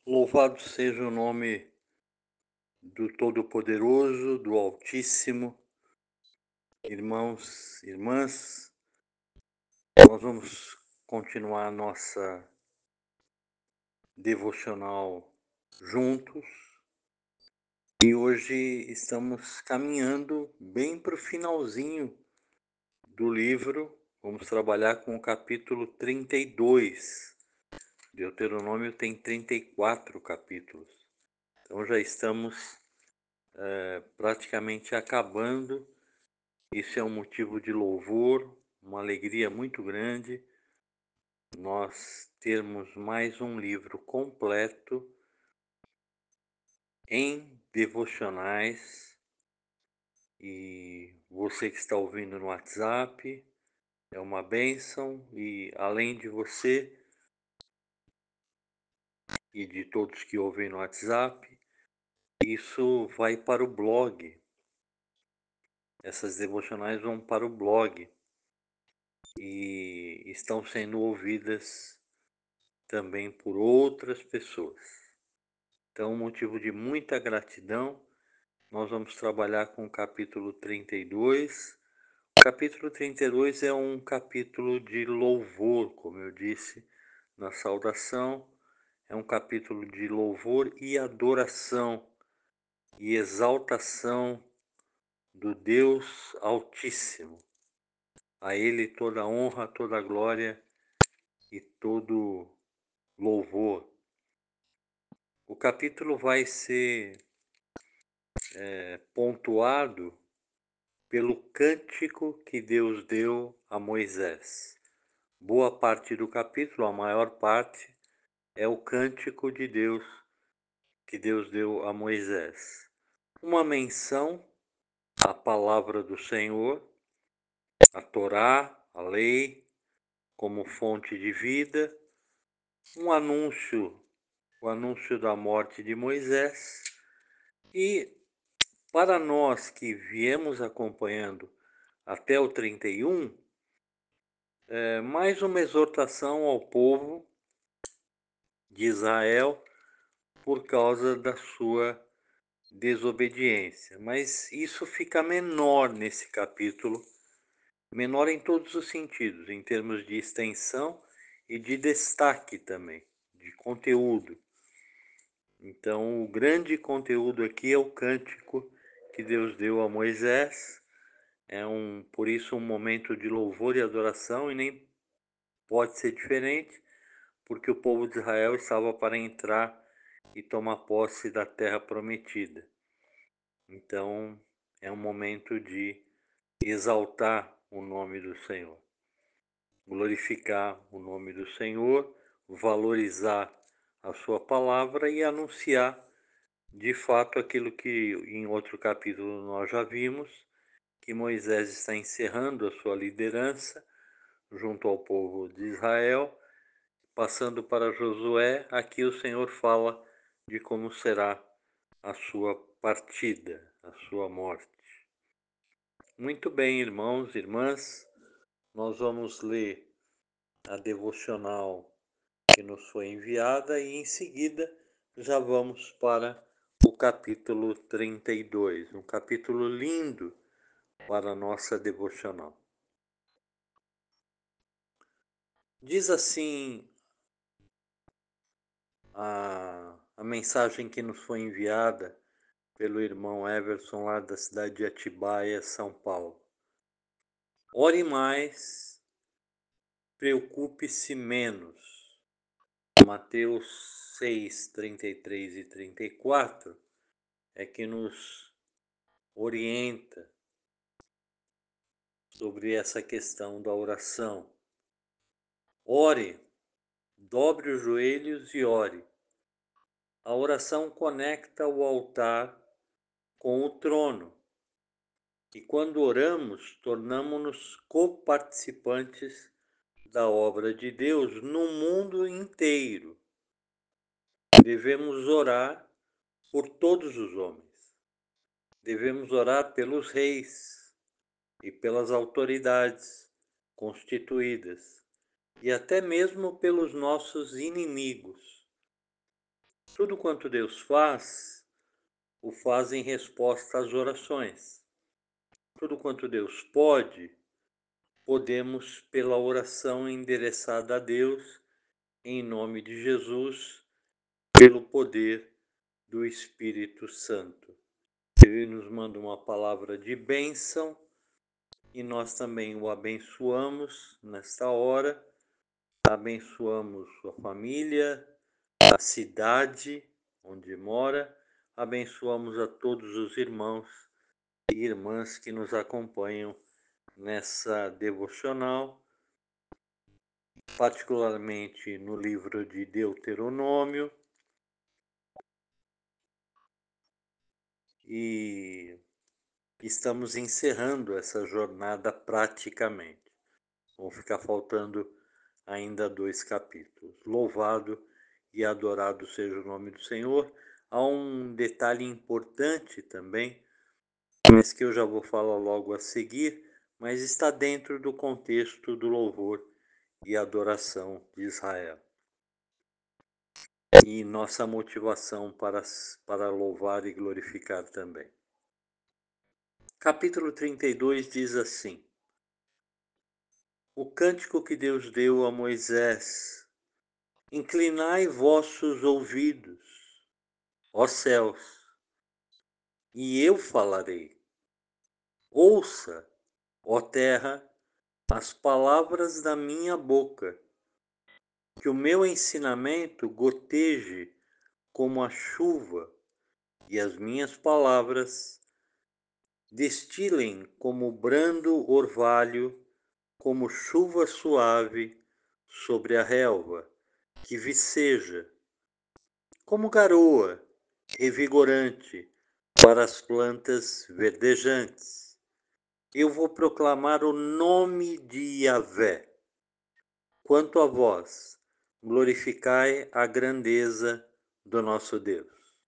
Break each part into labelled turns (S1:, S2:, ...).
S1: Louvado seja o nome do Todo-Poderoso, do Altíssimo. Irmãos, irmãs, nós vamos continuar a nossa devocional juntos e hoje estamos caminhando bem para o finalzinho do livro. Vamos trabalhar com o capítulo 32. Deuteronômio tem 34 capítulos, então já estamos praticamente acabando. Isso é um motivo de louvor, uma alegria muito grande, nós termos mais um livro completo em devocionais. E você que está ouvindo no WhatsApp, é uma bênção. E além de você e de todos que ouvem no WhatsApp, isso vai para o blog. Essas devocionais vão para o blog e estão sendo ouvidas também por outras pessoas. Então, motivo de muita gratidão, nós vamos trabalhar com o capítulo 32. O capítulo 32 é um capítulo de louvor, como eu disse na saudação, é um capítulo de louvor e adoração e exaltação do Deus Altíssimo. A Ele toda a honra, toda a glória e todo louvor. O capítulo vai ser pontuado pelo cântico que Deus deu a Moisés. Boa parte do capítulo, a maior parte, é o cântico de Deus que Deus deu a Moisés. Uma menção à palavra do Senhor, a Torá, a lei, como fonte de vida, um anúncio, o anúncio da morte de Moisés. E para nós que viemos acompanhando até o 31, mais uma exortação ao povo de Israel por causa da sua desobediência. Mas isso fica menor nesse capítulo, menor em todos os sentidos, em termos de extensão e de destaque também, de conteúdo. Então, o grande conteúdo aqui é o cântico que Deus deu a Moisés. Por isso, um momento de louvor e adoração, e nem pode ser diferente, porque o povo de Israel estava para entrar e tomar posse da terra prometida. Então, é um momento de exaltar o nome do Senhor, glorificar o nome do Senhor, valorizar a sua palavra e anunciar de fato aquilo que em outro capítulo nós já vimos, que Moisés está encerrando a sua liderança junto ao povo de Israel. Passando para Josué, aqui o Senhor fala de como será a sua partida, a sua morte. Muito bem, irmãos e irmãs, nós vamos ler a devocional que nos foi enviada e em seguida já vamos para o capítulo 32, um capítulo lindo para a nossa devocional. Diz assim a mensagem que nos foi enviada pelo irmão Everson, lá da cidade de Atibaia, São Paulo. Ore mais, preocupe-se menos. Mateus 6, 33 e 34 é que nos orienta sobre essa questão da oração. Ore, dobre os joelhos e ore. A oração conecta o altar com o trono. E quando oramos, tornamos-nos coparticipantes da obra de Deus no mundo inteiro. Devemos orar por todos os homens. Devemos orar pelos reis e pelas autoridades constituídas e até mesmo pelos nossos inimigos. Tudo quanto Deus faz, o faz em resposta às orações. Tudo quanto Deus pode, podemos, pela oração endereçada a Deus, em nome de Jesus, pelo poder do Espírito Santo. Ele nos manda uma palavra de bênção e nós também o abençoamos nesta hora. Abençoamos sua família, a cidade onde mora, abençoamos a todos os irmãos e irmãs que nos acompanham nessa devocional, particularmente no livro de Deuteronômio, e estamos encerrando essa jornada praticamente. Vão ficar faltando ainda 2 capítulos. Louvado e adorado seja o nome do Senhor. Há um detalhe importante também, mas que eu já vou falar logo a seguir, mas está dentro do contexto do louvor e adoração de Israel. E nossa motivação para louvar e glorificar também. Capítulo 32 diz assim: O cântico que Deus deu a Moisés: Inclinai vossos ouvidos, ó céus, e eu falarei. Ouça, ó terra, as palavras da minha boca, que o meu ensinamento goteje como a chuva e as minhas palavras destilem como brando orvalho, como chuva suave sobre a relva, que viceja, como garoa revigorante para as plantas verdejantes. Eu vou proclamar o nome de Yahvé. Quanto a vós, glorificai a grandeza do nosso Deus.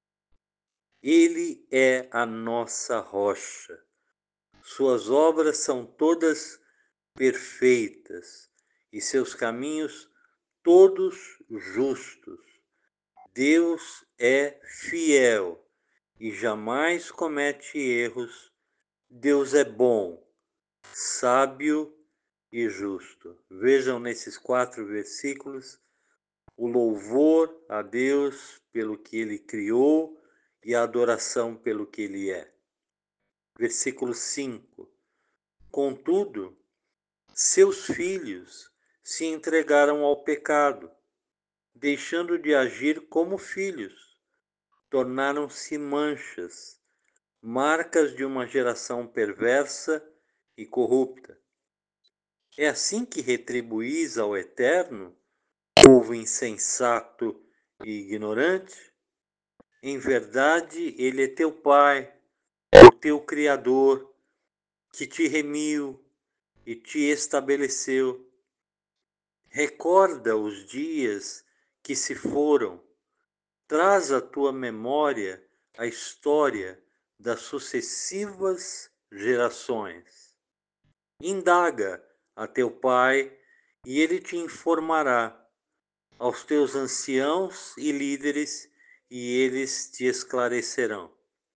S1: Ele é a nossa rocha. Suas obras são todas perfeitas e seus caminhos todos justos. Deus é fiel e jamais comete erros. Deus é bom, sábio e justo. Vejam nesses 4 versículos o louvor a Deus pelo que Ele criou e a adoração pelo que Ele é. Versículo 5. Contudo, seus filhos se entregaram ao pecado, deixando de agir como filhos, tornaram-se manchas, marcas de uma geração perversa e corrupta. É assim que retribuís ao Eterno, povo insensato e ignorante? Em verdade, Ele é teu Pai, o teu Criador, que te remiu e te estabeleceu. Recorda os dias que se foram, traz à tua memória a história das sucessivas gerações. Indaga a teu pai e ele te informará, aos teus anciãos e líderes, e eles te esclarecerão.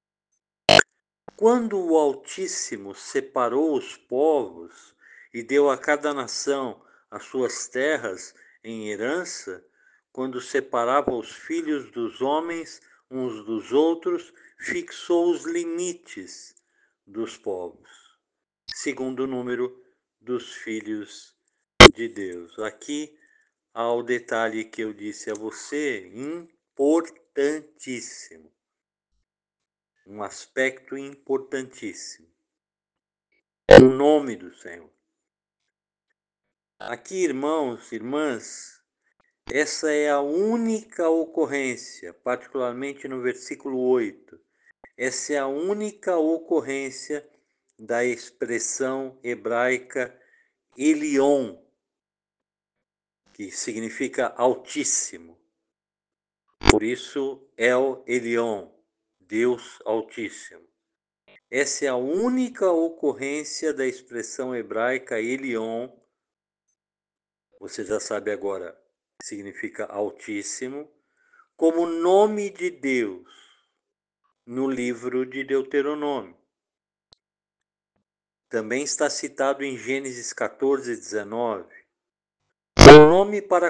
S1: Quando o Altíssimo separou os povos e deu a cada nação as suas terras em herança, quando separava os filhos dos homens uns dos outros, fixou os limites dos povos, segundo o número dos filhos de Deus. Aqui há o detalhe que eu disse a você, importantíssimo. Um aspecto importantíssimo. O nome do Senhor. Aqui, irmãos, irmãs, essa é a única ocorrência, particularmente no versículo 8. Essa é a única ocorrência da expressão hebraica Elion, que significa altíssimo. Por isso, El Elyon, Deus Altíssimo. Essa é a única ocorrência da expressão hebraica Elion. Você já sabe agora, significa altíssimo, como nome de Deus no livro de Deuteronômio. Também está citado em Gênesis 14:19. O nome para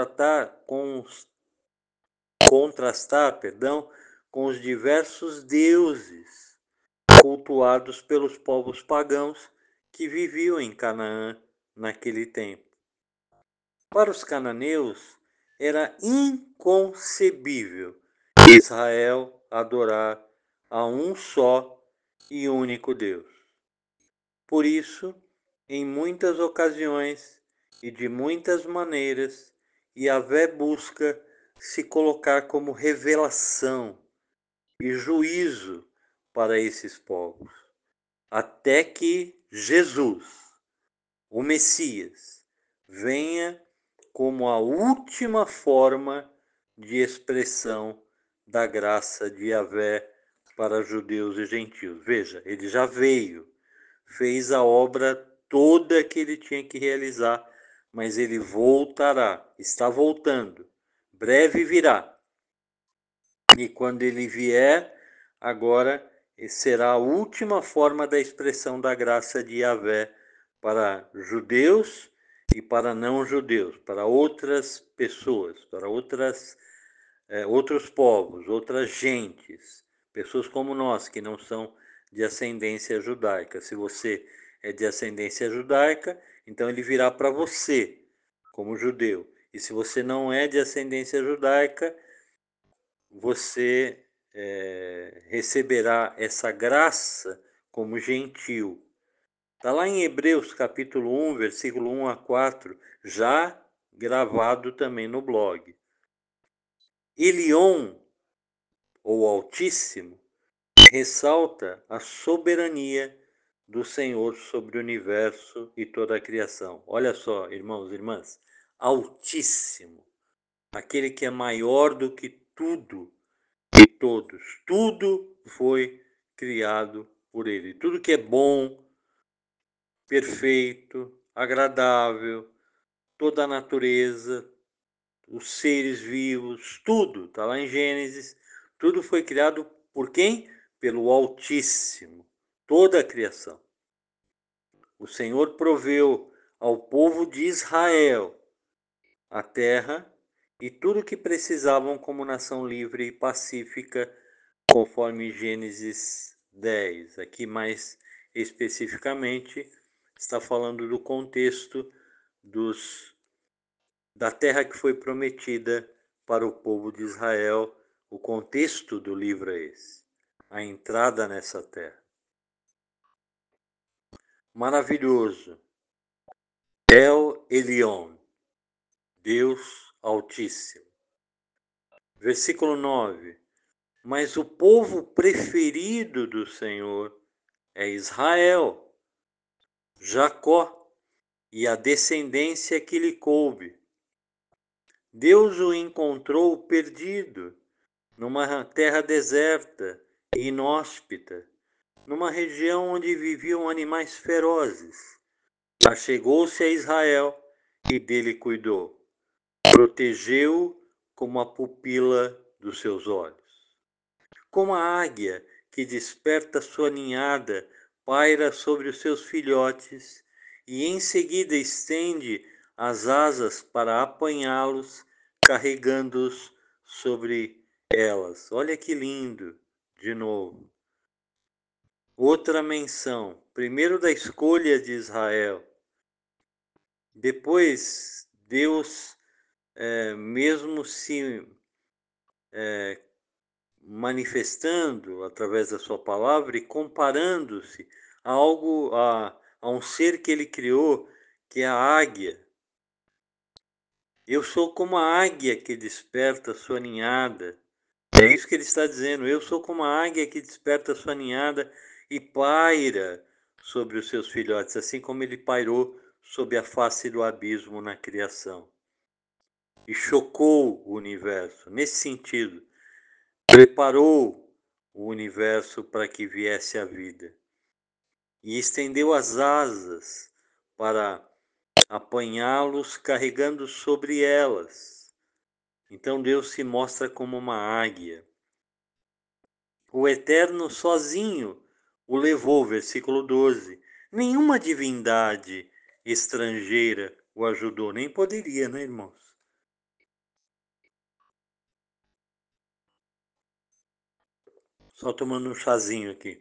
S1: contrastar, com os diversos deuses cultuados pelos povos pagãos que viviam em Canaã naquele tempo. Para os cananeus, era inconcebível Israel adorar a um só e único Deus. Por isso, em muitas ocasiões e de muitas maneiras, Yahvé busca se colocar como revelação e juízo para esses povos, até que Jesus, o Messias, venha como a última forma de expressão da graça de Yahvé para judeus e gentios. Veja, ele já veio, fez a obra toda que ele tinha que realizar, mas ele voltará, está voltando, breve virá. E quando ele vier, agora será a última forma da expressão da graça de Yahvé para judeus e para não judeus, para outras pessoas, para outros povos, outras gentes, pessoas como nós que não são de ascendência judaica. Se você é de ascendência judaica, então ele virá para você como judeu. E se você não é de ascendência judaica, você receberá essa graça como gentil. Está lá em Hebreus capítulo 1, versículo 1 a 4, já gravado também no blog. Elion, ou Altíssimo, ressalta a soberania do Senhor sobre o universo e toda a criação. Olha só, irmãos e irmãs, Altíssimo, aquele que é maior do que tudo e todos. Tudo foi criado por ele. Tudo que é bom, perfeito, agradável, toda a natureza, os seres vivos, tudo, está lá em Gênesis, tudo foi criado por quem? Pelo Altíssimo, toda a criação. O Senhor proveu ao povo de Israel a terra e tudo o que precisavam como nação livre e pacífica, conforme Gênesis 10. Aqui mais especificamente está falando do contexto da terra que foi prometida para o povo de Israel. O contexto do livro é esse, a entrada nessa terra. Maravilhoso. El Elyon, Deus Altíssimo. Versículo 9. Mas o povo preferido do Senhor é Israel, Jacó e a descendência que lhe coube. Deus o encontrou perdido numa terra deserta e inóspita, numa região onde viviam animais ferozes. Achegou-se a Israel e dele cuidou. Protegeu-o como a pupila dos seus olhos. Como a águia que desperta sua ninhada, paira sobre os seus filhotes e em seguida estende as asas para apanhá-los, carregando-os sobre elas. Olha que lindo, de novo. Outra menção, primeiro da escolha de Israel, depois Deus mesmo se manifestando através da sua palavra e comparando-se a um ser que ele criou, que é a águia. Eu sou como a águia que desperta sua ninhada. É isso que ele está dizendo. Eu sou como a águia que desperta sua ninhada e paira sobre os seus filhotes, assim como ele pairou sob a face do abismo na criação. E chocou o universo. Nesse sentido, preparou o universo para que viesse a vida e estendeu as asas para apanhá-los, carregando sobre elas. Então Deus se mostra como uma águia. O Eterno sozinho o levou, versículo 12. Nenhuma divindade estrangeira o ajudou, nem poderia, né, irmãos? Só tomando um chazinho aqui.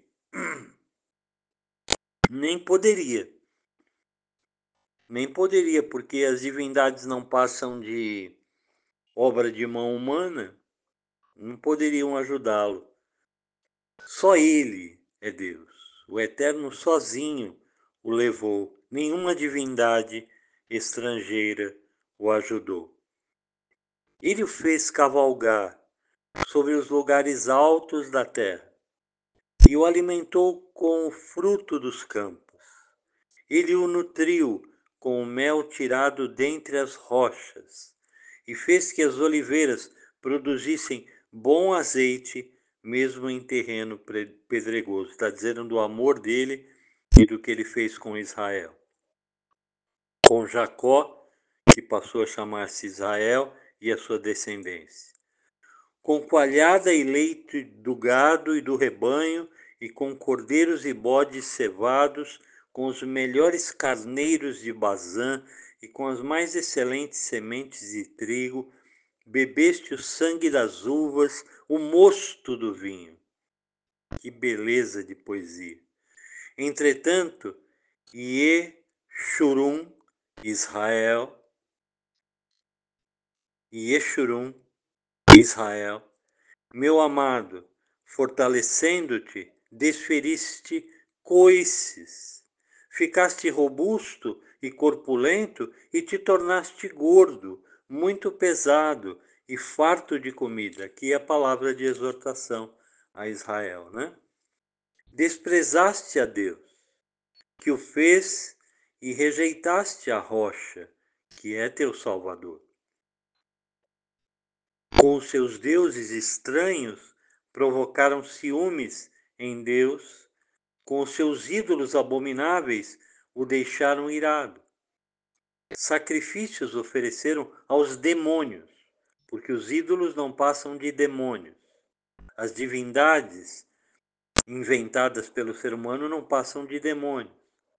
S1: Nem poderia. Nem poderia, porque as divindades não passam de obra de mão humana, não poderiam ajudá-lo. Só ele é Deus. O Eterno sozinho o levou. Nenhuma divindade estrangeira o ajudou. Ele o fez cavalgar sobre os lugares altos da terra e o alimentou com o fruto dos campos. Ele o nutriu com o mel tirado dentre as rochas e fez que as oliveiras produzissem bom azeite, mesmo em terreno pedregoso. Está dizendo do amor dele e do que ele fez com Israel. Com Jacó, que passou a chamar-se Israel, e a sua descendência. Com coalhada e leite do gado e do rebanho, e com cordeiros e bodes cevados, com os melhores carneiros de Bazã, e com as mais excelentes sementes de trigo, bebeste o sangue das uvas, o mosto do vinho. Que beleza de poesia! Entretanto, Yeshurun, Israel, Yeshurun, Israel, meu amado, fortalecendo-te, desferiste coices, ficaste robusto e corpulento e te tornaste gordo, muito pesado e farto de comida. Aqui é a palavra de exortação a Israel, né? Desprezaste a Deus, que o fez, e rejeitaste a rocha, que é teu Salvador. Com os seus deuses estranhos, provocaram ciúmes em Deus, com os seus ídolos abomináveis, o deixaram irado. Sacrifícios ofereceram aos demônios, porque os ídolos não passam de demônios. As divindades inventadas pelo ser humano não passam de demônios.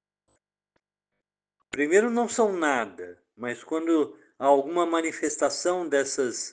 S1: Primeiro, não são nada, mas quando há alguma manifestação dessas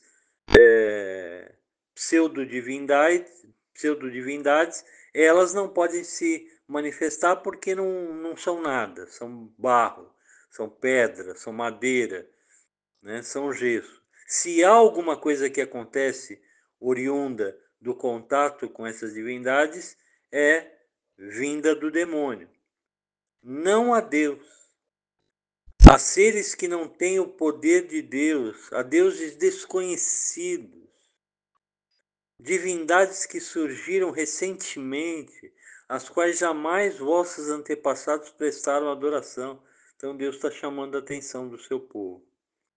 S1: pseudodivindades, elas não podem se manifestar porque não são nada, são barro, são pedra, são madeira, né? São gesso. Se há alguma coisa que acontece oriunda do contato com essas divindades, é vinda do demônio, não a Deus. Há seres que não têm o poder de Deus, há deuses desconhecidos, divindades que surgiram recentemente, às quais jamais vossos antepassados prestaram adoração. Então Deus está chamando a atenção do seu povo.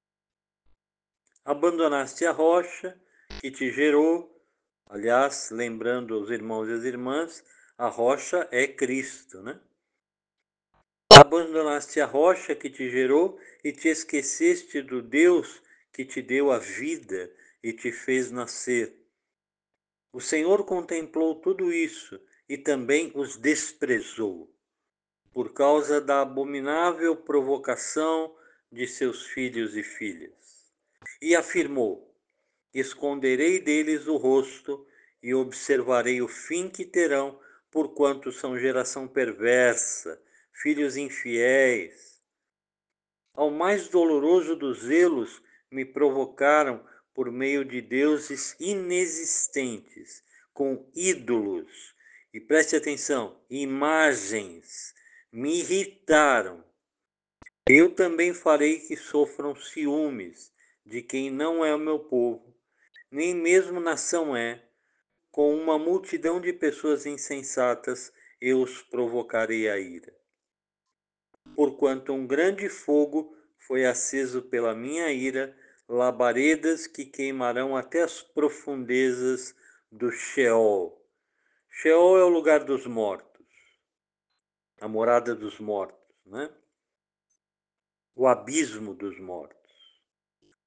S1: Abandonaste a rocha que te gerou. Aliás, lembrando aos irmãos e às irmãs, a rocha é Cristo, né? Abandonaste a rocha que te gerou e te esqueceste do Deus que te deu a vida e te fez nascer. O Senhor contemplou tudo isso e também os desprezou, por causa da abominável provocação de seus filhos e filhas. E afirmou: esconderei deles o rosto e observarei o fim que terão, porquanto são geração perversa, filhos infiéis. Ao mais doloroso dos zelos me provocaram por meio de deuses inexistentes, com ídolos. E preste atenção, imagens me irritaram. Eu também farei que sofram ciúmes de quem não é o meu povo, nem mesmo nação é. Com uma multidão de pessoas insensatas eu os provocarei a ira. Porquanto um grande fogo foi aceso pela minha ira, labaredas que queimarão até as profundezas do Sheol. Sheol é o lugar dos mortos, a morada dos mortos, né? O abismo dos mortos.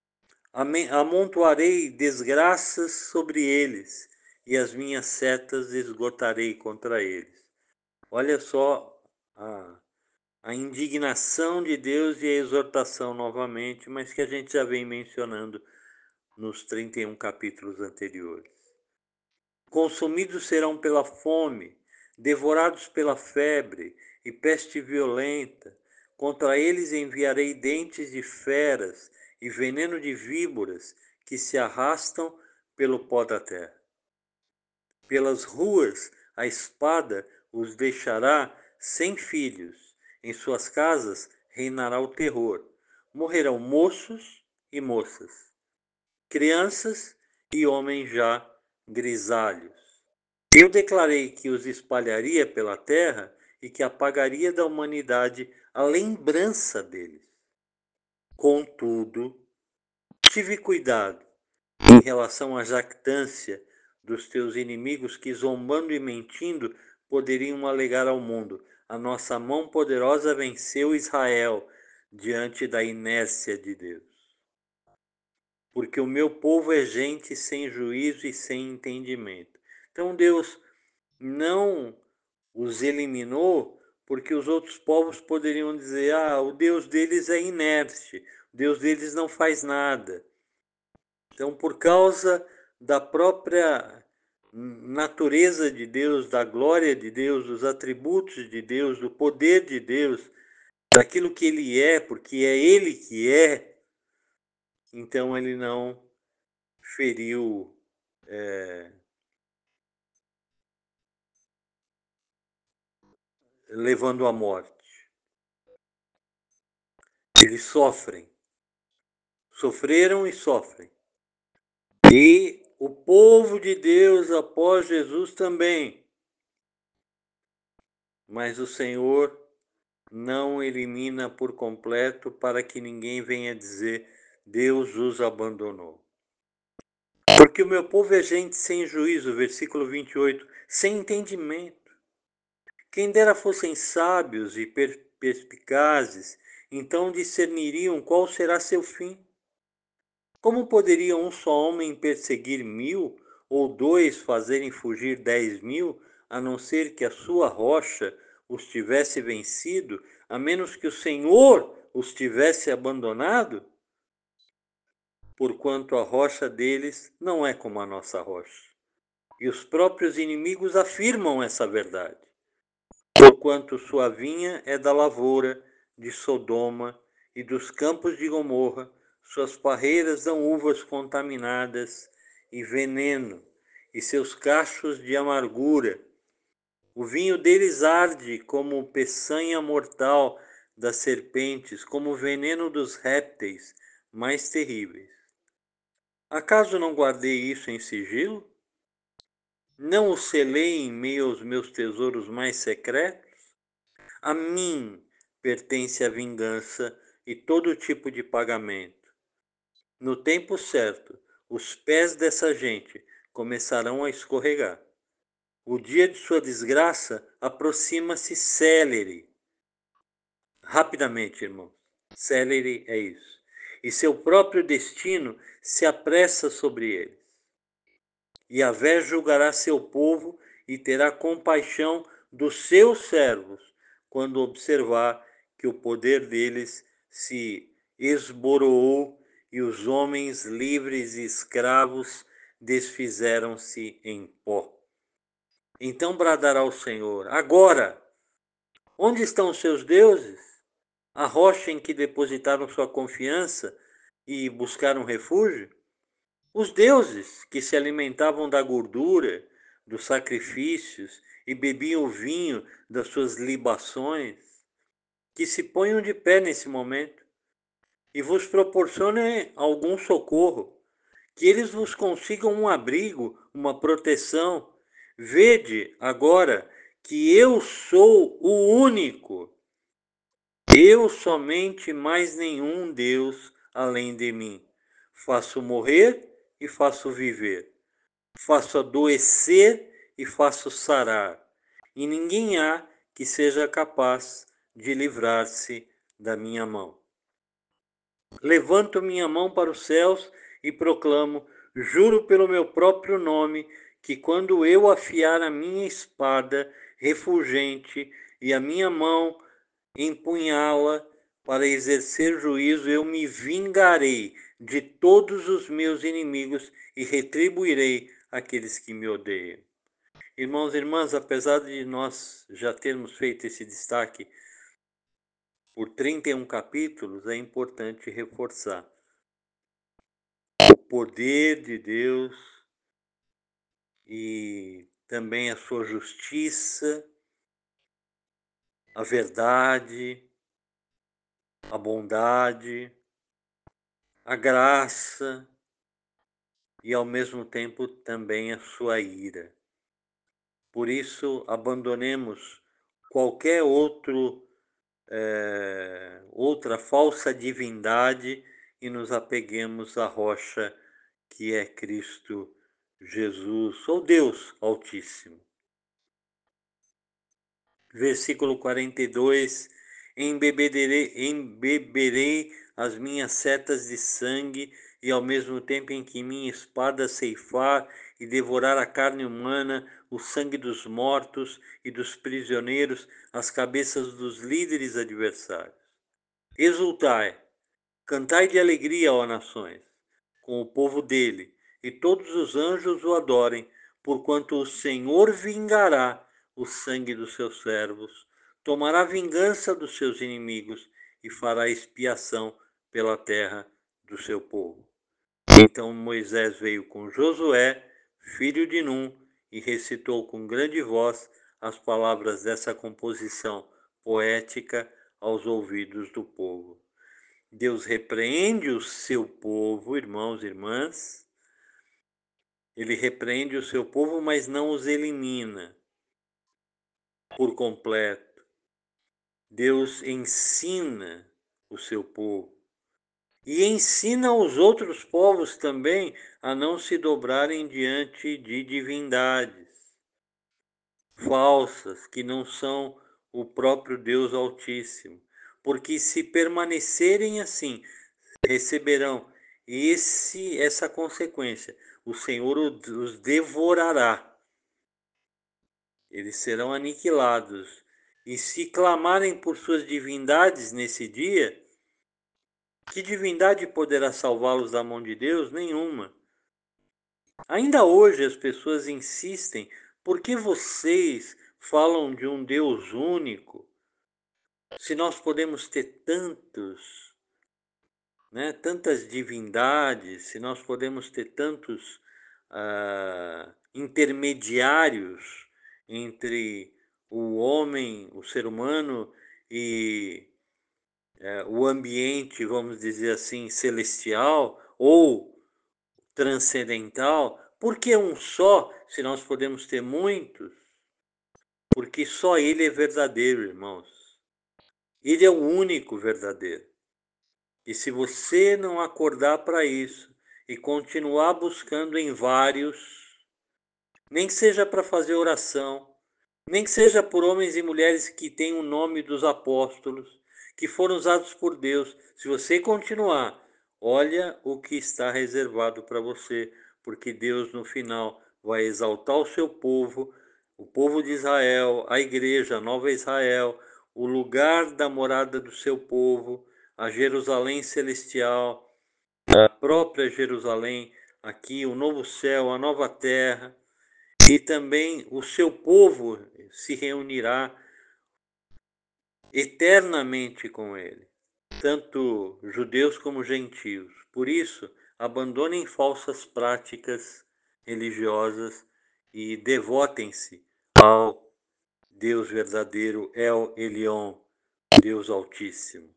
S1: Amontoarei desgraças sobre eles, e as minhas setas esgotarei contra eles. Olha só a indignação de Deus e a exortação novamente, mas que a gente já vem mencionando nos 31 capítulos anteriores. Consumidos serão pela fome, devorados pela febre e peste violenta. Contra eles enviarei dentes de feras e veneno de víboras que se arrastam pelo pó da terra. Pelas ruas a espada os deixará sem filhos. Em suas casas reinará o terror. Morrerão moços e moças, crianças e homens já grisalhos. Eu declarei que os espalharia pela terra e que apagaria da humanidade a lembrança deles. Contudo, tive cuidado em relação à jactância dos teus inimigos que, zombando e mentindo, poderiam alegar ao mundo: a nossa mão poderosa venceu Israel diante da inércia de Deus. Porque o meu povo é gente sem juízo e sem entendimento. Então Deus não os eliminou porque os outros povos poderiam dizer: o Deus deles é inerte, o Deus deles não faz nada. Então, por causa da própria natureza de Deus, da glória de Deus, dos atributos de Deus, do poder de Deus, daquilo que Ele é, porque é Ele que é, então Ele não feriu levando à morte. Eles sofreram e sofrem. E o povo de Deus após Jesus também. Mas o Senhor não elimina por completo para que ninguém venha dizer: Deus os abandonou. Porque o meu povo é gente sem juízo, versículo 28, sem entendimento. Quem dera fossem sábios e perspicazes, então discerniriam qual será seu fim. Como poderia um só homem perseguir 1000, ou 2 fazerem fugir 10.000, a não ser que a sua rocha os tivesse vencido, a menos que o Senhor os tivesse abandonado? Porquanto a rocha deles não é como a nossa rocha. E os próprios inimigos afirmam essa verdade. Porquanto sua vinha é da lavoura de Sodoma e dos campos de Gomorra, suas parreiras dão uvas contaminadas e veneno, e seus cachos de amargura. O vinho deles arde como peçanha mortal das serpentes, como o veneno dos répteis mais terríveis. Acaso não guardei isso em sigilo? Não o selei em meio aos meus tesouros mais secretos? A mim pertence a vingança e todo tipo de pagamento. No tempo certo, os pés dessa gente começarão a escorregar. O dia de sua desgraça aproxima-se célere. Rapidamente, irmãos. Célere é isso. E seu próprio destino se apressa sobre eles. Yahvé julgará seu povo e terá compaixão dos seus servos, quando observar que o poder deles se esboroou e os homens livres e escravos desfizeram-se em pó. Então bradará o Senhor: agora, onde estão os seus deuses? A rocha em que depositaram sua confiança e buscaram refúgio? Os deuses que se alimentavam da gordura, dos sacrifícios e bebiam o vinho das suas libações, que se ponham de pé nesse momento e vos proporcionem algum socorro, que eles vos consigam um abrigo, uma proteção. Vede agora que eu sou o único, eu somente, mais nenhum Deus além de mim. Faço morrer e faço viver. Faço adoecer e faço sarar. E ninguém há que seja capaz de livrar-se da minha mão. Levanto minha mão para os céus e proclamo, juro pelo meu próprio nome, que quando eu afiar a minha espada refulgente e a minha mão empunhá-la para exercer juízo, eu me vingarei de todos os meus inimigos e retribuirei aqueles que me odeiam. Irmãos e irmãs, apesar de nós já termos feito esse destaque por 31 capítulos, é importante reforçar o poder de Deus e também a sua justiça, a verdade, a bondade, a graça e ao mesmo tempo também a sua ira. Por isso, abandonemos qualquer outra falsa divindade e nos apeguemos à rocha que é Cristo Jesus, ou Deus Altíssimo. Versículo 42, embeberei as minhas setas de sangue, e ao mesmo tempo em que minha espada ceifar e devorar a carne humana, o sangue dos mortos e dos prisioneiros, as cabeças dos líderes adversários. Exultai, cantai de alegria, ó nações, com o povo dele, e todos os anjos o adorem, porquanto o Senhor vingará o sangue dos seus servos, tomará vingança dos seus inimigos e fará expiação pela terra do seu povo. Então Moisés veio com Josué, filho de Num, e recitou com grande voz as palavras dessa composição poética aos ouvidos do povo. Deus repreende o seu povo, irmãos e irmãs. Ele repreende o seu povo, mas não os elimina por completo. Deus ensina o seu povo e ensina os outros povos também a não se dobrarem diante de divindades falsas que não são o próprio Deus Altíssimo, porque se permanecerem assim, receberão essa consequência. O Senhor os devorará. Eles serão aniquilados. E se clamarem por suas divindades nesse dia, que divindade poderá salvá-los da mão de Deus? Nenhuma. Ainda hoje as pessoas insistem, por que vocês falam de um Deus único, se nós podemos ter tantas divindades, se nós podemos ter tantos intermediários entre o homem, o ser humano e o ambiente, vamos dizer assim, celestial ou transcendental, por que um só, se nós podemos ter muitos? Porque só ele é verdadeiro, irmãos. Ele é o único verdadeiro. E se você não acordar para isso e continuar buscando em vários, nem que seja para fazer oração, nem que seja por homens e mulheres que têm o nome dos apóstolos, que foram usados por Deus, se você continuar, olha o que está reservado para você, porque Deus no final vai exaltar o povo de Israel, a igreja, a nova Israel, o lugar da morada do seu povo, a Jerusalém celestial, a própria Jerusalém, aqui o novo céu, a nova terra, e também o seu povo se reunirá eternamente com ele, tanto judeus como gentios. Por isso, abandonem falsas práticas religiosas e devotem-se ao Deus verdadeiro, El Elyon, Deus Altíssimo.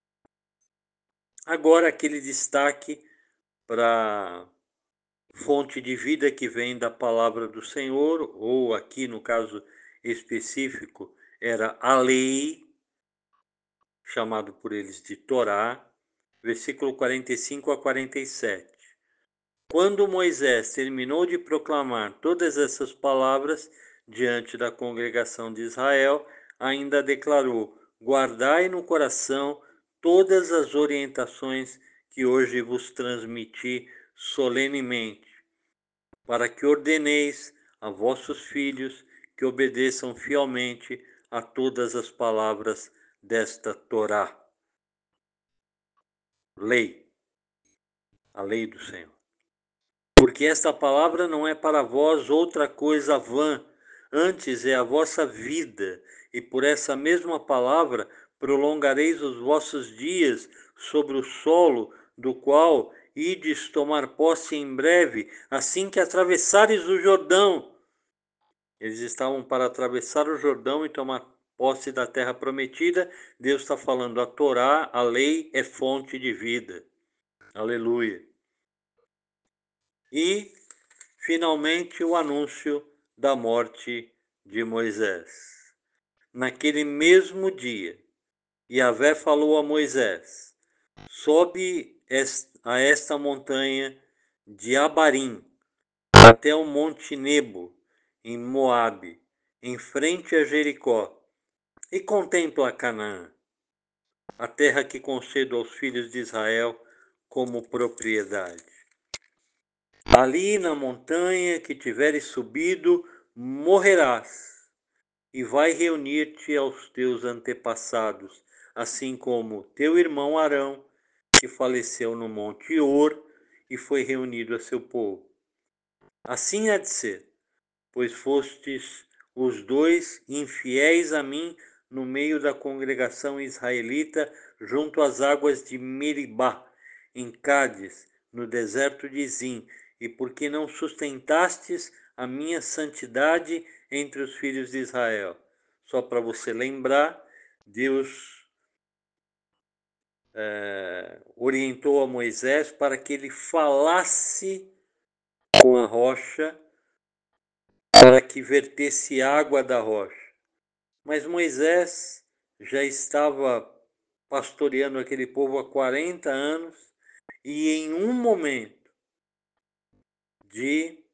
S1: Agora aquele destaque para fonte de vida que vem da palavra do Senhor, ou aqui no caso específico era a lei, chamado por eles de Torá, versículo 45 a 47. Quando Moisés terminou de proclamar todas essas palavras diante da congregação de Israel, ainda declarou: guardai no coração todas as orientações que hoje vos transmiti solenemente, para que ordeneis a vossos filhos que obedeçam fielmente a todas as palavras desta Torá, lei, a lei do Senhor. Porque esta palavra não é para vós outra coisa vã, antes é a vossa vida, e por essa mesma palavra prolongareis os vossos dias sobre o solo do qual ides tomar posse em breve, assim que atravessares o Jordão. Eles estavam para atravessar o Jordão e tomar posse da terra prometida. Deus está falando, a Torá, a lei, é fonte de vida. Aleluia. E, finalmente, o anúncio da morte de Moisés. Naquele mesmo dia, Yahvé falou a Moisés, sobe a esta montanha de Abarim, até o monte Nebo, em Moabe, em frente a Jericó, e contempla Canaã, a terra que concedo aos filhos de Israel como propriedade. Ali na montanha que tiveres subido, morrerás, e vai reunir-te aos teus antepassados, assim como teu irmão Arão, que faleceu no monte Hor e foi reunido a seu povo. Assim há de ser, pois fostes os dois infiéis a mim no meio da congregação israelita, junto às águas de Meribá, em Cádiz, no deserto de Zim, e porque não sustentastes a minha santidade entre os filhos de Israel. Só para você lembrar, Deus orientou a Moisés para que ele falasse com a rocha para que vertesse água da rocha. Mas Moisés já estava pastoreando aquele povo há 40 anos e em um momento de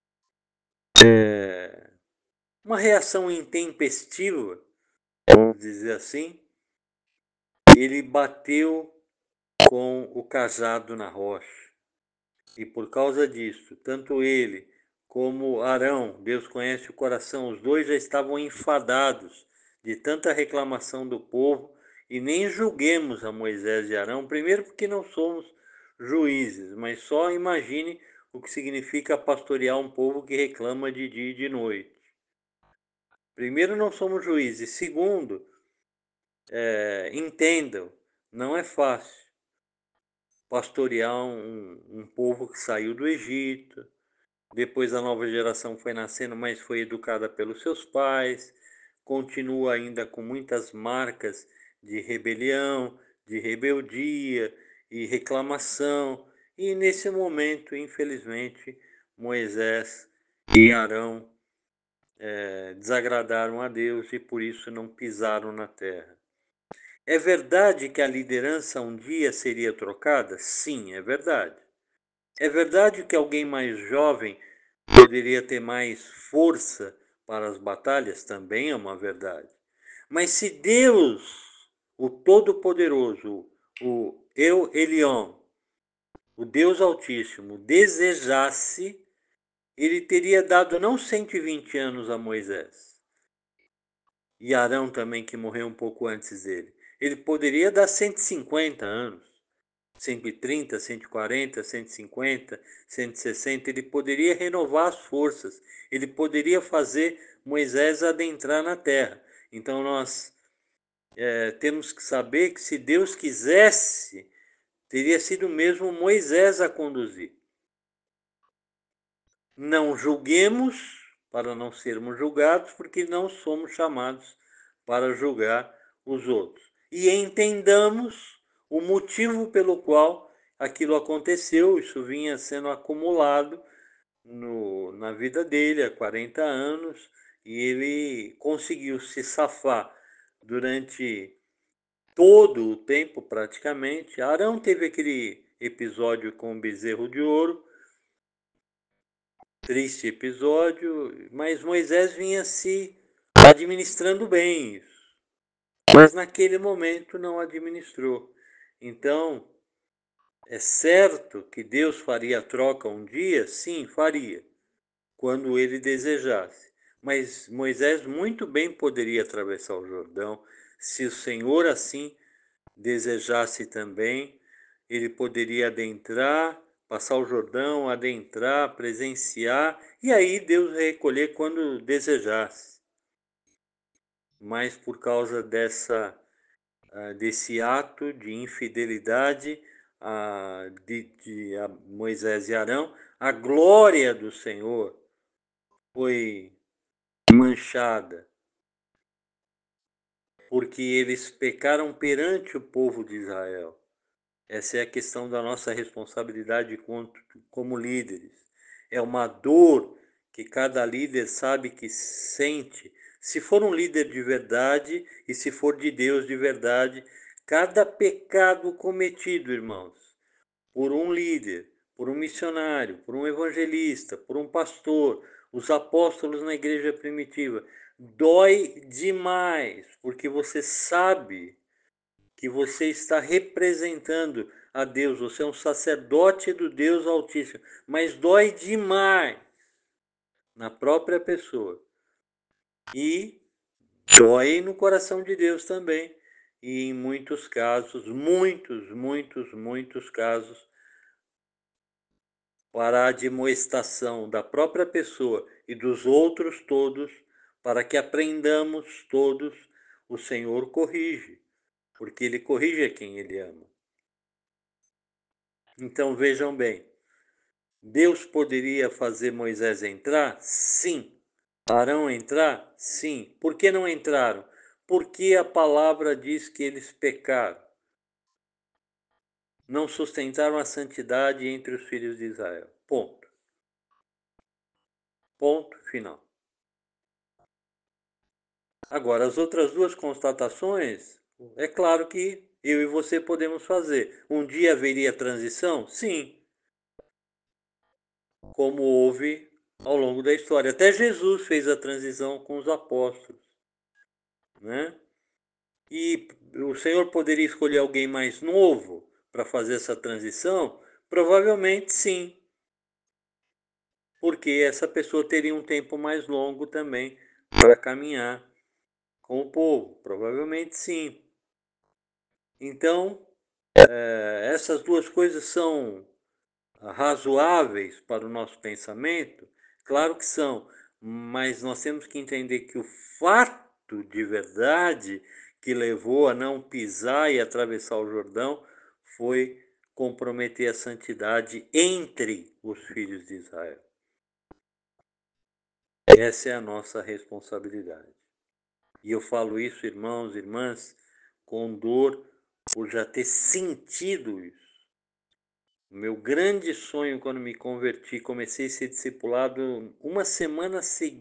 S1: uma reação intempestiva, vamos dizer assim, ele bateu com o cajado na rocha. E por causa disso, tanto ele como Arão, Deus conhece o coração, os dois já estavam enfadados de tanta reclamação do povo, e nem julguemos a Moisés e Arão, primeiro porque não somos juízes, mas só imagine o que significa pastorear um povo que reclama de dia e de noite. Primeiro, não somos juízes. Segundo, entendam, não é fácil pastorear um povo que saiu do Egito. Depois a nova geração foi nascendo, mas foi educada pelos seus pais, continua ainda com muitas marcas de rebelião, de rebeldia e reclamação. E nesse momento, infelizmente, Moisés e Arão desagradaram a Deus e por isso não pisaram na terra. É verdade que a liderança um dia seria trocada? Sim, é verdade. É verdade que alguém mais jovem poderia ter mais força para as batalhas? Também é uma verdade. Mas se Deus, o Todo-Poderoso, o Eu Elion, o Deus Altíssimo, desejasse, ele teria dado não 120 anos a Moisés, e Arão também, que morreu um pouco antes dele. Ele poderia dar 150 anos, 130, 140, 150, 160. Ele poderia renovar as forças. Ele poderia fazer Moisés adentrar na terra. Então nós temos que saber que se Deus quisesse, teria sido mesmo Moisés a conduzir. Não julguemos para não sermos julgados, porque não somos chamados para julgar os outros. E entendamos o motivo pelo qual aquilo aconteceu. Isso vinha sendo acumulado na vida dele há 40 anos, e ele conseguiu se safar durante todo o tempo praticamente. Arão teve aquele episódio com o bezerro de ouro, triste episódio, mas Moisés vinha se administrando bem isso. Mas naquele momento não administrou. Então, é certo que Deus faria a troca um dia? Sim, faria, quando ele desejasse. Mas Moisés muito bem poderia atravessar o Jordão, se o Senhor assim desejasse também, ele poderia adentrar, passar o Jordão, adentrar, presenciar, e aí Deus recolher quando desejasse. Mas por causa desse ato de infidelidade de Moisés e Arão, a glória do Senhor foi manchada, porque eles pecaram perante o povo de Israel. Essa é a questão da nossa responsabilidade como líderes. É uma dor que cada líder sabe que sente. Se for um líder de verdade e se for de Deus de verdade, cada pecado cometido, irmãos, por um líder, por um missionário, por um evangelista, por um pastor, os apóstolos na igreja primitiva, dói demais, porque você sabe que você está representando a Deus, você é um sacerdote do Deus Altíssimo, mas dói demais na própria pessoa e dói no coração de Deus também. E em muitos casos, muitos casos, para a admoestação da própria pessoa e dos outros todos, para que aprendamos todos, o Senhor corrige, porque Ele corrige a quem Ele ama. Então vejam bem, Deus poderia fazer Moisés entrar? Sim. Arão entrar? Sim. Por que não entraram? Porque a palavra diz que eles pecaram. Não sustentaram a santidade entre os filhos de Israel. Ponto. Ponto final. Agora, as outras duas constatações, é claro que eu e você podemos fazer. Um dia haveria transição? Sim. Como houve ao longo da história. Até Jesus fez a transição com os apóstolos, né? E o Senhor poderia escolher alguém mais novo para fazer essa transição? Provavelmente sim, porque essa pessoa teria um tempo mais longo também para caminhar com o povo. Provavelmente sim. Então, essas duas coisas são razoáveis para o nosso pensamento? Claro que são, mas nós temos que entender que o fato de verdade que levou a não pisar e atravessar o Jordão foi comprometer a santidade entre os filhos de Israel. Essa é a nossa responsabilidade. E eu falo isso, irmãos e irmãs, com dor por já ter sentido isso. O meu grande sonho quando me converti, comecei a ser discipulado uma semana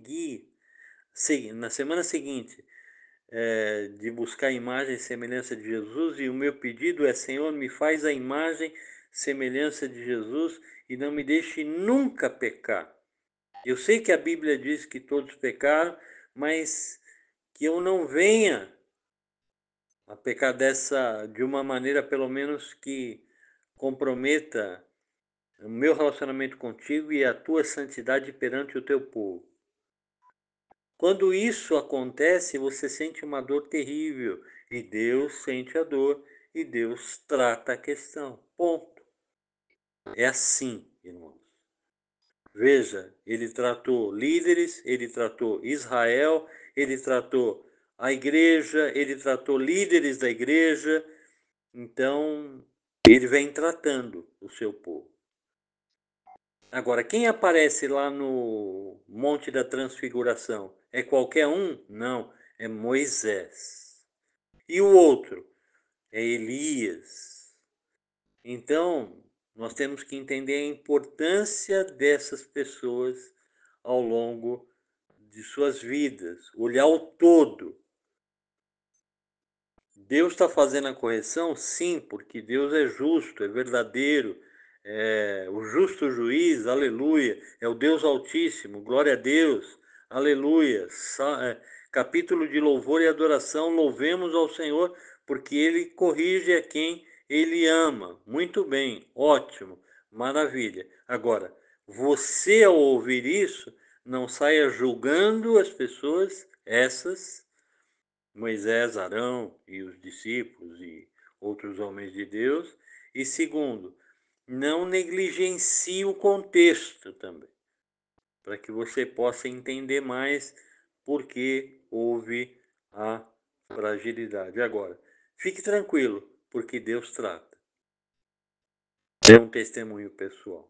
S1: na semana seguinte, de buscar a imagem e semelhança de Jesus, e o meu pedido é: Senhor, me faz a imagem, semelhança de Jesus e não me deixe nunca pecar. Eu sei que a Bíblia diz que todos pecaram, mas que eu não venha a pecar de uma maneira pelo menos que comprometa o meu relacionamento contigo e a tua santidade perante o teu povo. Quando isso acontece, você sente uma dor terrível, e Deus sente a dor, e Deus trata a questão. Ponto. É assim, irmãos. Veja, ele tratou líderes, ele tratou Israel, ele tratou a igreja, ele tratou líderes da igreja. Então, ele vem tratando o seu povo. Agora, quem aparece lá no Monte da Transfiguração? É qualquer um? Não, é Moisés. E o outro? É Elias. Então, nós temos que entender a importância dessas pessoas ao longo de suas vidas, olhar o todo. Deus está fazendo a correção? Sim, porque Deus é justo, é verdadeiro, é o justo juiz, aleluia, é o Deus Altíssimo, glória a Deus, aleluia. Capítulo de louvor e adoração, louvemos ao Senhor, porque Ele corrige a quem ele ama. Muito bem, ótimo, maravilha. Agora, você ao ouvir isso, não saia julgando as pessoas, essas, Moisés, Arão e os discípulos e outros homens de Deus. E segundo, não negligencie o contexto também, para que você possa entender mais por que houve a fragilidade. Agora, fique tranquilo, porque Deus trata. É um testemunho pessoal.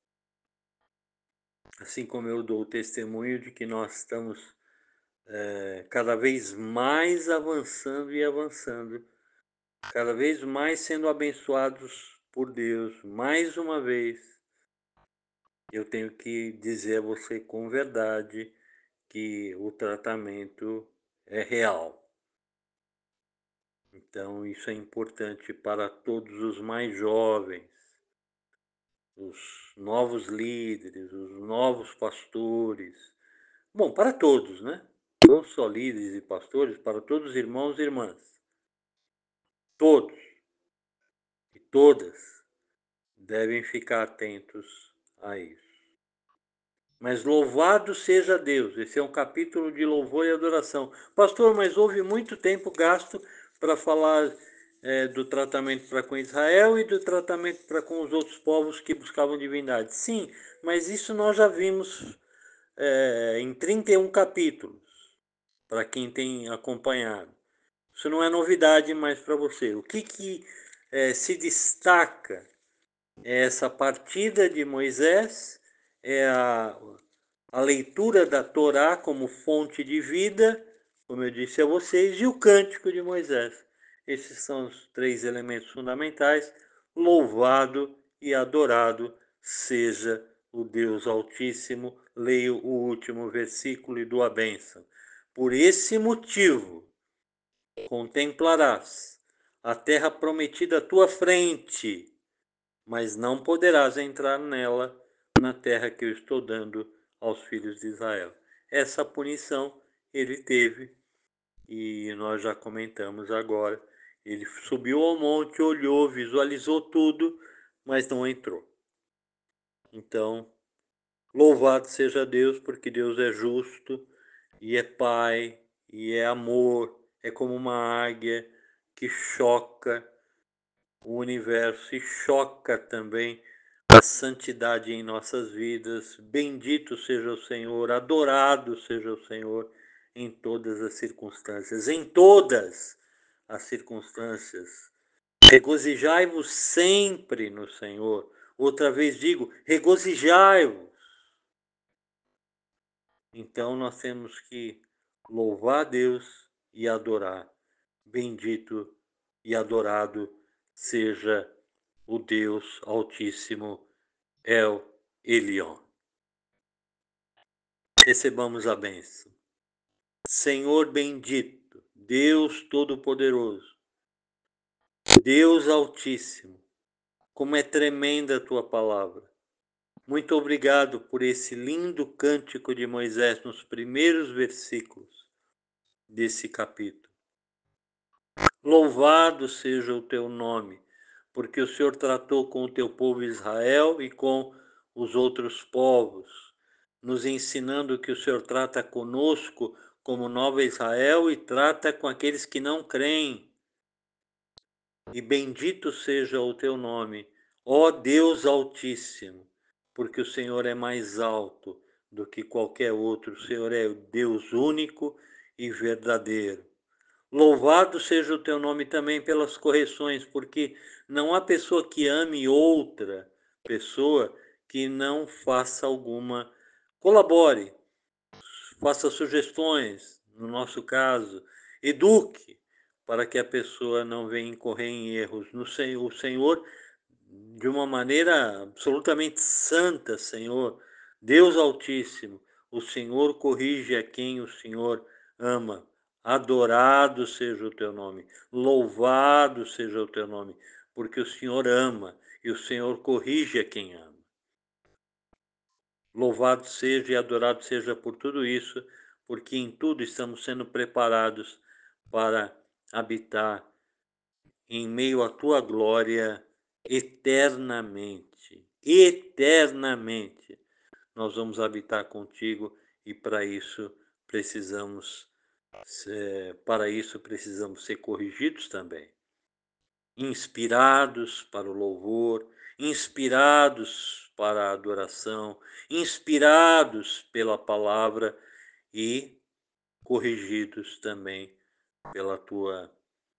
S1: Assim como eu dou o testemunho de que nós estamos cada vez mais avançando e avançando, cada vez mais sendo abençoados por Deus. Mais uma vez, eu tenho que dizer a você com verdade que o tratamento é real. Então, isso é importante para todos os mais jovens, os novos líderes, os novos pastores. Bom, para todos, né? Não só líderes e pastores, para todos os irmãos e irmãs. Todos e todas devem ficar atentos a isso. Mas louvado seja Deus. Esse é um capítulo de louvor e adoração. Pastor, mas houve muito tempo gasto para falar do tratamento para com Israel e do tratamento para com os outros povos que buscavam divindade. Sim, mas isso nós já vimos em 31 capítulos, para quem tem acompanhado. Isso não é novidade mais para você. O que se destaca é essa partida de Moisés, é a leitura da Torá como fonte de vida, como eu disse a vocês, e o cântico de Moisés. Esses são os três elementos fundamentais. Louvado e adorado seja o Deus Altíssimo. Leio o último versículo e dou a bênção. Por esse motivo, contemplarás a terra prometida à tua frente, mas não poderás entrar nela, na terra que eu estou dando aos filhos de Israel. Essa punição ele teve, e nós já comentamos agora. Ele subiu ao monte, olhou, visualizou tudo, mas não entrou. Então, louvado seja Deus, porque Deus é justo, e é Pai, e é amor, é como uma águia que choca o universo e choca também a santidade em nossas vidas. Bendito seja o Senhor, adorado seja o Senhor em todas as circunstâncias. Em todas as circunstâncias. Regozijai-vos sempre no Senhor. Outra vez digo, regozijai-vos. Então nós temos que louvar a Deus e adorar. Bendito e adorado seja o Deus Altíssimo, El Elyon. Recebamos a bênção. Senhor bendito, Deus Todo-Poderoso, Deus Altíssimo, como é tremenda a tua palavra. Muito obrigado por esse lindo cântico de Moisés nos primeiros versículos desse capítulo. Louvado seja o teu nome, porque o Senhor tratou com o teu povo Israel e com os outros povos, nos ensinando que o Senhor trata conosco como Nova Israel e trata com aqueles que não creem. E bendito seja o teu nome, ó Deus Altíssimo, porque o Senhor é mais alto do que qualquer outro. O Senhor é o Deus único e verdadeiro. Louvado seja o teu nome também pelas correções, porque não há pessoa que ame outra pessoa que não faça alguma. Colabore, faça sugestões, no nosso caso, eduque, para que a pessoa não venha incorrer em erros. O Senhor, de uma maneira absolutamente santa, Senhor, Deus Altíssimo, o Senhor corrige a quem o Senhor ama. Adorado seja o teu nome, louvado seja o teu nome, porque o Senhor ama e o Senhor corrige a quem ama. Louvado seja e adorado seja por tudo isso, porque em tudo estamos sendo preparados para habitar em meio à tua glória eternamente. Eternamente nós vamos habitar contigo e para isso precisamos ser corrigidos também, inspirados para o louvor, inspirados para a adoração, inspirados pela palavra e corrigidos também pela tua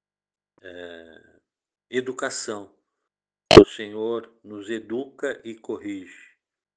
S1: educação. O Senhor nos educa e corrige,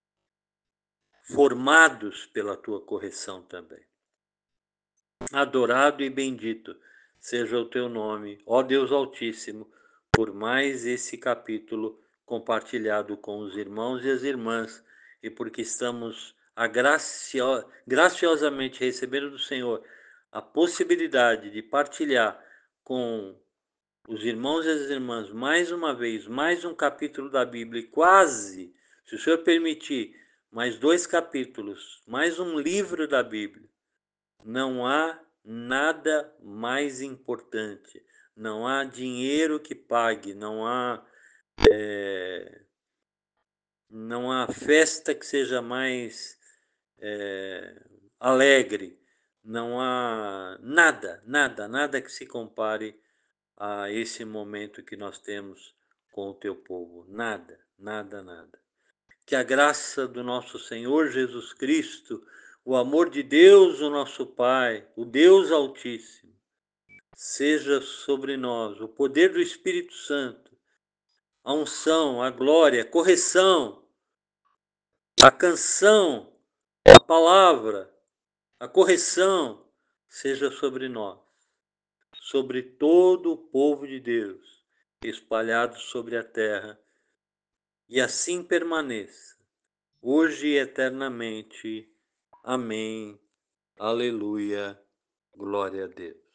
S1: formados pela tua correção também. Adorado e bendito seja o teu nome, ó Deus Altíssimo, por mais esse capítulo compartilhado com os irmãos e as irmãs, e porque estamos graciosamente recebendo do Senhor a possibilidade de partilhar com os irmãos e as irmãs mais uma vez, mais um capítulo da Bíblia, e quase, se o Senhor permitir, mais 2 capítulos, mais um livro da Bíblia. Não há nada mais importante, não há dinheiro que pague, não há festa que seja mais alegre, não há nada que se compare a esse momento que nós temos com o teu povo. Nada. Que a graça do nosso Senhor Jesus Cristo, o amor de Deus, o nosso Pai, o Deus Altíssimo, seja sobre nós, o poder do Espírito Santo, a unção, a glória, a correção, a canção, a palavra, a correção, seja sobre nós, sobre todo o povo de Deus, espalhado sobre a terra, e assim permaneça, hoje e eternamente. Amém. Aleluia. Glória a Deus.